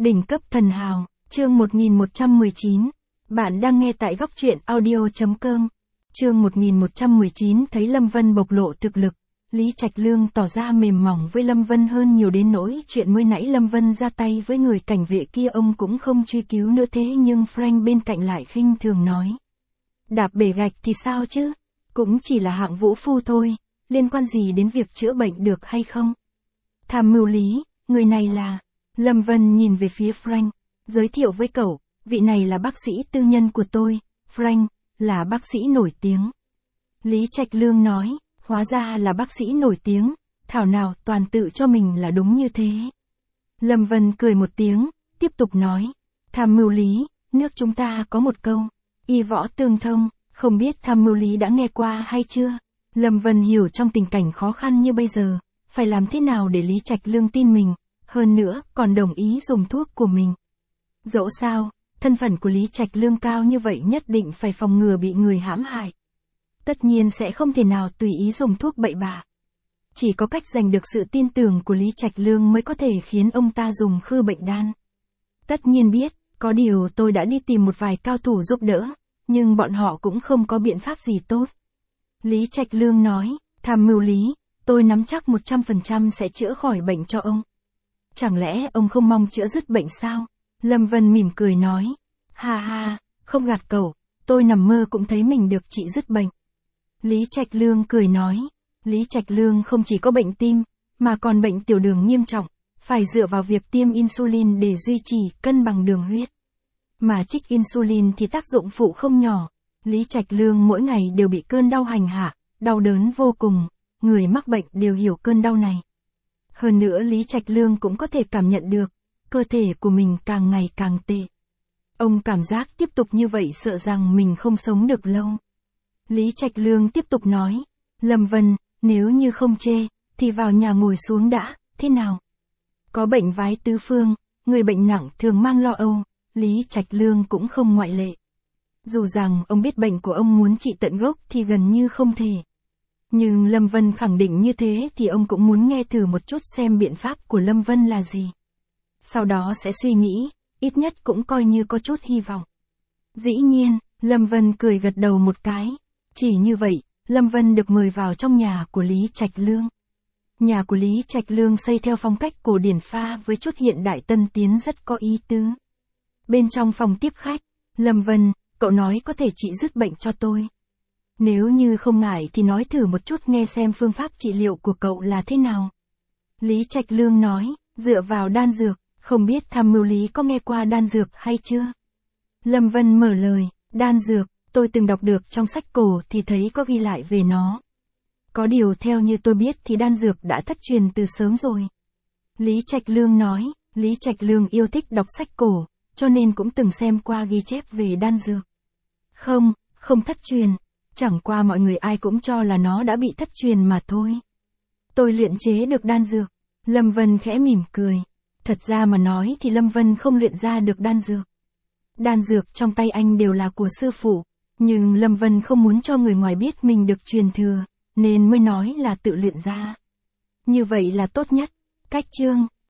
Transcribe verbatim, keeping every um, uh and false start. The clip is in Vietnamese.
Đỉnh cấp thần hào, chương một nghìn một trăm mười chín. Bạn đang nghe tại góc truyện audio chấm com. Chương một nghìn một trăm mười chín thấy Lâm Vân bộc lộ thực lực. Lý Trạch Lương tỏ ra mềm mỏng với Lâm Vân hơn nhiều đến nỗi chuyện mới nãy Lâm Vân ra tay với người cảnh vệ kia ông cũng không truy cứu nữa, thế nhưng Frank bên cạnh lại khinh thường nói. Đạp bể gạch thì sao chứ? Cũng chỉ là hạng vũ phu thôi, liên quan gì đến việc chữa bệnh được hay không? Tham mưu Lý, người này là... Lâm Vân nhìn về phía Frank, giới thiệu với cậu, vị này là bác sĩ tư nhân của tôi, Frank, là bác sĩ nổi tiếng. Lý Trạch Lương nói, hóa ra là bác sĩ nổi tiếng, thảo nào toàn tự cho mình là đúng như thế. Lâm Vân cười một tiếng, tiếp tục nói, tham mưu Lý, nước chúng ta có một câu, y võ tương thông, không biết tham mưu Lý đã nghe qua hay chưa? Lâm Vân hiểu trong tình cảnh khó khăn như bây giờ, phải làm thế nào để Lý Trạch Lương tin mình. Hơn nữa, còn đồng ý dùng thuốc của mình. Dẫu sao, thân phận của Lý Trạch Lương cao như vậy nhất định phải phòng ngừa bị người hãm hại. Tất nhiên sẽ không thể nào tùy ý dùng thuốc bậy bạ. Chỉ có cách giành được sự tin tưởng của Lý Trạch Lương mới có thể khiến ông ta dùng khư bệnh đan. Tất nhiên biết, có điều tôi đã đi tìm một vài cao thủ giúp đỡ, nhưng bọn họ cũng không có biện pháp gì tốt. Lý Trạch Lương nói, tham mưu Lý, tôi nắm chắc một trăm phần trăm sẽ chữa khỏi bệnh cho ông. Chẳng lẽ ông không mong chữa dứt bệnh sao? Lâm Vân mỉm cười nói. Ha ha, không gạt cậu, tôi nằm mơ cũng thấy mình được trị dứt bệnh. Lý Trạch Lương cười nói. Lý Trạch Lương không chỉ có bệnh tim, mà còn bệnh tiểu đường nghiêm trọng, phải dựa vào việc tiêm insulin để duy trì cân bằng đường huyết. Mà trích insulin thì tác dụng phụ không nhỏ. Lý Trạch Lương mỗi ngày đều bị cơn đau hành hạ, đau đớn vô cùng, người mắc bệnh đều hiểu cơn đau này. Hơn nữa Lý Trạch Lương cũng có thể cảm nhận được, cơ thể của mình càng ngày càng tệ. Ông cảm giác tiếp tục như vậy sợ rằng mình không sống được lâu. Lý Trạch Lương tiếp tục nói, Lâm Vân, nếu như không chê, thì vào nhà ngồi xuống đã, thế nào? Có bệnh vái tứ phương, người bệnh nặng thường mang lo âu, Lý Trạch Lương cũng không ngoại lệ. Dù rằng ông biết bệnh của ông muốn trị tận gốc thì gần như không thể. Nhưng Lâm Vân khẳng định như thế thì ông cũng muốn nghe thử một chút xem biện pháp của Lâm Vân là gì. Sau đó sẽ suy nghĩ, ít nhất cũng coi như có chút hy vọng. Dĩ nhiên, Lâm Vân cười gật đầu một cái. Chỉ như vậy, Lâm Vân được mời vào trong nhà của Lý Trạch Lương. Nhà của Lý Trạch Lương xây theo phong cách cổ điển pha với chút hiện đại tân tiến rất có ý tứ. Bên trong phòng tiếp khách, Lâm Vân, cậu nói có thể trị dứt bệnh cho tôi. Nếu như không ngại thì nói thử một chút nghe xem phương pháp trị liệu của cậu là thế nào. Lý Trạch Lương nói, dựa vào đan dược, không biết tham mưu Lý có nghe qua đan dược hay chưa? Lâm Vân mở lời, đan dược, tôi từng đọc được trong sách cổ thì thấy có ghi lại về nó. Có điều theo như tôi biết thì đan dược đã thất truyền từ sớm rồi. Lý Trạch Lương nói, Lý Trạch Lương yêu thích đọc sách cổ, cho nên cũng từng xem qua ghi chép về đan dược. Không, không thất truyền. Chẳng qua mọi người ai cũng cho là nó đã bị thất truyền mà thôi. Tôi luyện chế được đan dược. Lâm Vân khẽ mỉm cười. Thật ra mà nói thì Lâm Vân không luyện ra được đan dược. Đan dược trong tay anh đều là của sư phụ. Nhưng Lâm Vân không muốn cho người ngoài biết mình được truyền thừa, nên mới nói là tự luyện ra. Như vậy là tốt nhất. Cách chương,